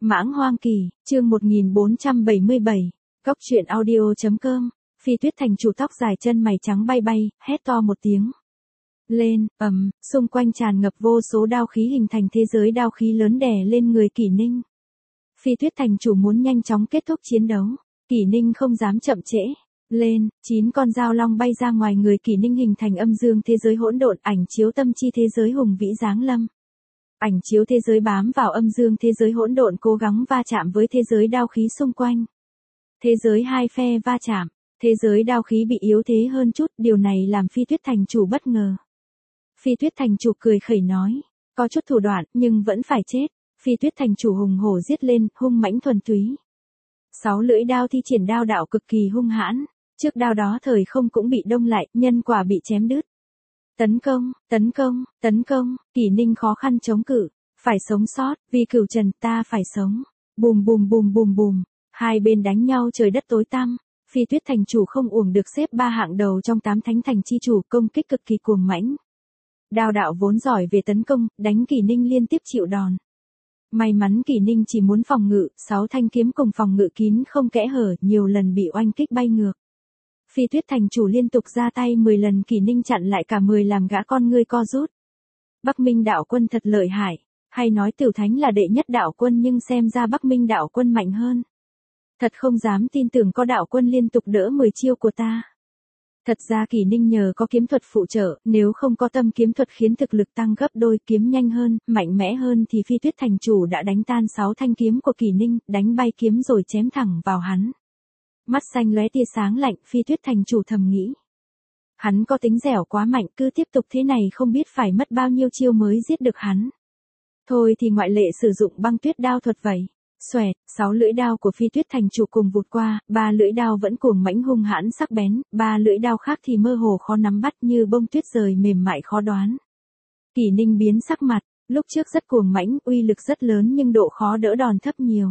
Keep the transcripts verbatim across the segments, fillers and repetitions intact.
Mãng Hoang Kỳ, chương một nghìn bốn trăm bảy mươi bảy, Cốc truyện audio chấm com, Phi Tuyết thành chủ tóc dài chân mày trắng bay bay, hét to một tiếng. Lên, ầm, xung quanh tràn ngập vô số đao khí hình thành thế giới đao khí lớn đè lên người Kỷ Ninh. Phi Tuyết thành chủ muốn nhanh chóng kết thúc chiến đấu, Kỷ Ninh không dám chậm trễ. Lên, chín con dao long bay ra ngoài người Kỷ Ninh hình thành âm dương thế giới hỗn độn, ảnh chiếu tâm chi thế giới hùng vĩ giáng lâm. Ảnh chiếu thế giới bám vào âm dương thế giới hỗn độn cố gắng va chạm với thế giới đao khí xung quanh. Thế giới hai phe va chạm, thế giới đao khí bị yếu thế hơn chút, điều này làm Phi Tuyết thành chủ bất ngờ. Phi Tuyết thành chủ cười khẩy nói, có chút thủ đoạn nhưng vẫn phải chết. Phi Tuyết thành chủ hùng hổ giết lên, hung mãnh thuần túy. Sáu lưỡi đao thi triển đao đạo cực kỳ hung hãn, trước đao đó thời không cũng bị đông lại, nhân quả bị chém đứt. Tấn công, tấn công, tấn công, Kỷ Ninh khó khăn chống cự, phải sống sót, vì Cửu Trần ta phải sống. Bùm bùm bùm bùm bùm, hai bên đánh nhau trời đất tối tăm. Phi Tuyết thành chủ không uổng được xếp ba hạng đầu trong tám thánh thành chi chủ, công kích cực kỳ cuồng mãnh. Đao đạo vốn giỏi về tấn công, đánh Kỷ Ninh liên tiếp chịu đòn. May mắn Kỷ Ninh chỉ muốn phòng ngự, sáu thanh kiếm cùng phòng ngự kín không kẽ hở, nhiều lần bị oanh kích bay ngược. Phi Tuyết thành chủ liên tục ra tay mười lần, Kỷ Ninh chặn lại cả mười làm gã con ngươi co rút. Bắc Minh đạo quân thật lợi hại, hay nói Tiểu Thánh là đệ nhất đạo quân nhưng xem ra Bắc Minh đạo quân mạnh hơn. Thật không dám tin tưởng có đạo quân liên tục đỡ mười chiêu của ta. Thật ra Kỷ Ninh nhờ có kiếm thuật phụ trợ, nếu không có tâm kiếm thuật khiến thực lực tăng gấp đôi, kiếm nhanh hơn, mạnh mẽ hơn thì Phi Tuyết thành chủ đã đánh tan sáu thanh kiếm của Kỷ Ninh, đánh bay kiếm rồi chém thẳng vào hắn. Mắt xanh lóe tia sáng lạnh, Phi Tuyết thành chủ thầm nghĩ. Hắn có tính dẻo quá mạnh, cứ tiếp tục thế này không biết phải mất bao nhiêu chiêu mới giết được hắn. Thôi thì ngoại lệ sử dụng băng tuyết đao thuật vậy. Xoẹt, sáu lưỡi đao của Phi Tuyết thành chủ cùng vụt qua, ba lưỡi đao vẫn cuồng mãnh hung hãn sắc bén, ba lưỡi đao khác thì mơ hồ khó nắm bắt như bông tuyết rời mềm mại khó đoán. Kỷ Ninh biến sắc mặt, lúc trước rất cuồng mãnh, uy lực rất lớn nhưng độ khó đỡ đòn thấp nhiều.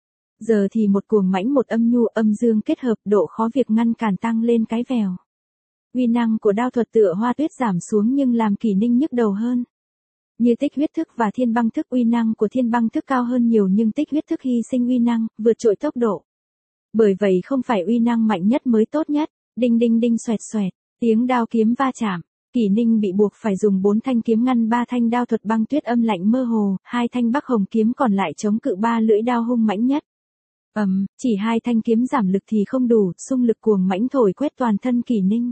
Giờ thì một cuồng mãnh một âm nhu âm dương kết hợp, độ khó việc ngăn cản tăng lên cái vèo. Uy năng của đao thuật tựa hoa tuyết giảm xuống nhưng làm Kỷ Ninh nhức đầu hơn. Như tích huyết thức và thiên băng thức, uy năng của thiên băng thức cao hơn nhiều nhưng tích huyết thức hy sinh uy năng, vượt trội tốc độ. Bởi vậy không phải uy năng mạnh nhất mới tốt nhất. Đinh đinh đinh xoẹt xoẹt, tiếng đao kiếm va chạm. Kỷ Ninh bị buộc phải dùng bốn thanh kiếm ngăn ba thanh đao thuật băng tuyết âm lạnh mơ hồ, hai thanh bắc hồng kiếm còn lại chống cự ba lưỡi đao hung mãnh nhất. Ầm, um, chỉ hai thanh kiếm giảm lực thì không đủ, xung lực cuồng mãnh thổi quét toàn thân Kỷ Ninh.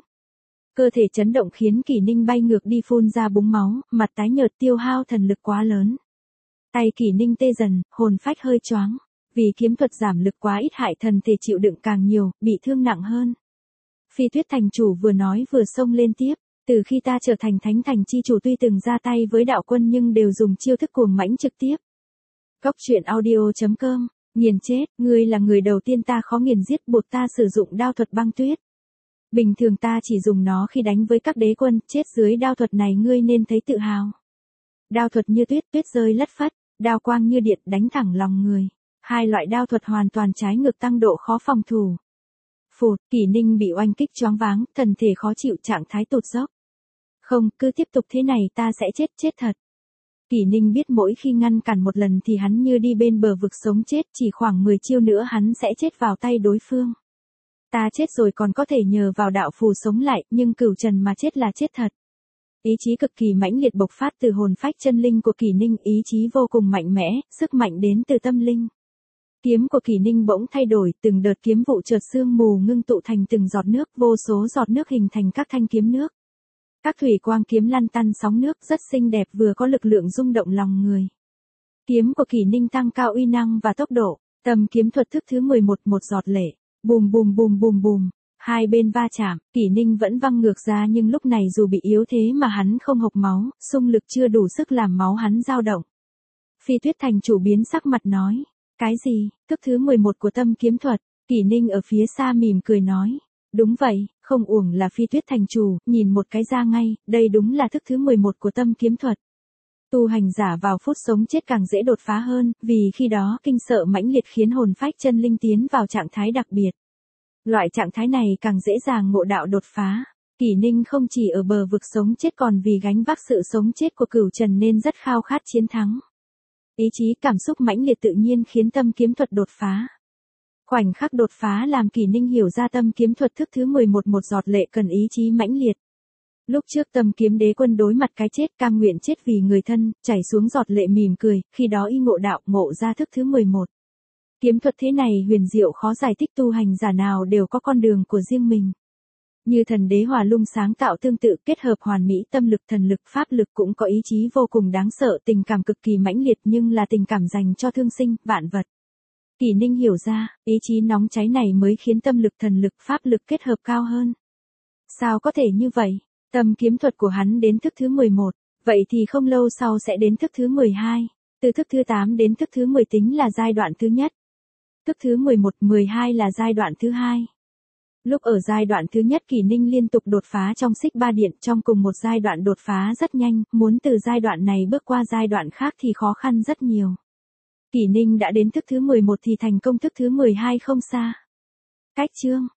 Cơ thể chấn động khiến Kỷ Ninh bay ngược đi phun ra búng máu, mặt tái nhợt, tiêu hao thần lực quá lớn. Tay Kỷ Ninh tê dần, hồn phách hơi choáng. Vì kiếm thuật giảm lực quá ít hại thần thể chịu đựng càng nhiều, bị thương nặng hơn. Phi Tuyết thành chủ vừa nói vừa xông lên tiếp. Từ khi ta trở thành thánh thành chi chủ tuy từng ra tay với đạo quân nhưng đều dùng chiêu thức cuồng mãnh trực tiếp. Cốc truyện audio chấm com, nghiền chết, ngươi là người đầu tiên ta khó nghiền giết, buộc ta sử dụng đao thuật băng tuyết. Bình thường ta chỉ dùng nó khi đánh với các đế quân, chết dưới đao thuật này ngươi nên thấy tự hào. Đao thuật như tuyết, tuyết rơi lất phất, đao quang như điện đánh thẳng lòng người. Hai loại đao thuật hoàn toàn trái ngược, tăng độ khó phòng thủ. Phụt, Kỷ Ninh bị oanh kích choáng váng, thần thể khó chịu, trạng thái tụt dốc. Không, cứ tiếp tục thế này ta sẽ chết, chết thật. Kỷ Ninh biết mỗi khi ngăn cản một lần thì hắn như đi bên bờ vực sống chết, chỉ khoảng mười chiêu nữa hắn sẽ chết vào tay đối phương. Ta chết rồi còn có thể nhờ vào đạo phù sống lại, nhưng Cửu Trần mà chết là chết thật. Ý chí cực kỳ mãnh liệt bộc phát từ hồn phách chân linh của Kỷ Ninh, ý chí vô cùng mạnh mẽ, sức mạnh đến từ tâm linh. Kiếm của Kỷ Ninh bỗng thay đổi, từng đợt kiếm vụ chợt sương mù ngưng tụ thành từng giọt nước, vô số giọt nước hình thành các thanh kiếm nước. Các thủy quang kiếm lăn tăn sóng nước, rất xinh đẹp, vừa có lực lượng rung động lòng người. Kiếm của Kỷ Ninh tăng cao uy năng và tốc độ, tầm kiếm thuật thức thứ mười một, một giọt lệ. Bùm bùm bùm bùm bùm, hai bên va chạm, Kỷ Ninh vẫn văng ngược ra nhưng lúc này dù bị yếu thế mà hắn không hộc máu, xung lực chưa đủ sức làm máu hắn dao động. Phi Tuyết thành chủ biến sắc mặt nói, cái gì, thức thứ mười một của tâm kiếm thuật, Kỷ Ninh ở phía xa mỉm cười nói, đúng vậy, không uổng là Phi Tuyết thành chủ, nhìn một cái ra ngay, đây đúng là thức thứ mười một của tâm kiếm thuật. Tu hành giả vào phút sống chết càng dễ đột phá hơn, vì khi đó kinh sợ mãnh liệt khiến hồn phách chân linh tiến vào trạng thái đặc biệt. Loại trạng thái này càng dễ dàng ngộ đạo đột phá. Kỷ Ninh không chỉ ở bờ vực sống chết còn vì gánh vác sự sống chết của Cửu Trần nên rất khao khát chiến thắng. ý chí cảm xúc mãnh liệt tự nhiên khiến tâm kiếm thuật đột phá. Khoảnh khắc đột phá làm Kỷ Ninh hiểu ra tâm kiếm thuật thức thứ mười một một giọt lệ cần ý chí mãnh liệt. Lúc trước Tâm Kiếm Đế Quân đối mặt cái chết cam nguyện chết vì người thân, chảy xuống giọt lệ mỉm cười, khi đó y ngộ đạo ngộ ra thức thứ mười một. Kiếm thuật thế này huyền diệu khó giải thích, tu hành giả nào đều có con đường của riêng mình. Như Thần Đế Hỏa Lung sáng tạo tương tự, kết hợp hoàn mỹ tâm lực, thần lực, pháp lực, cũng có ý chí vô cùng đáng sợ, tình cảm cực kỳ mãnh liệt nhưng là tình cảm dành cho thương sinh, vạn vật. Kỷ Ninh hiểu ra, ý chí nóng cháy này mới khiến tâm lực, thần lực, pháp lực kết hợp cao hơn. Sao có thể như vậy? Tâm kiếm thuật của hắn đến thức thứ mười một, vậy thì không lâu sau sẽ đến thức thứ mười hai, từ thức thứ tám đến thức thứ mười tính là giai đoạn thứ nhất. Thức thứ mười một, mười hai là giai đoạn thứ hai. Lúc ở giai đoạn thứ nhất Kỷ Ninh liên tục đột phá trong Xích Ba Điện, trong cùng một giai đoạn đột phá rất nhanh, muốn từ giai đoạn này bước qua giai đoạn khác thì khó khăn rất nhiều. Kỷ Ninh đã đến thức thứ mười một thì thành công thức thứ mười hai không xa. Cách chương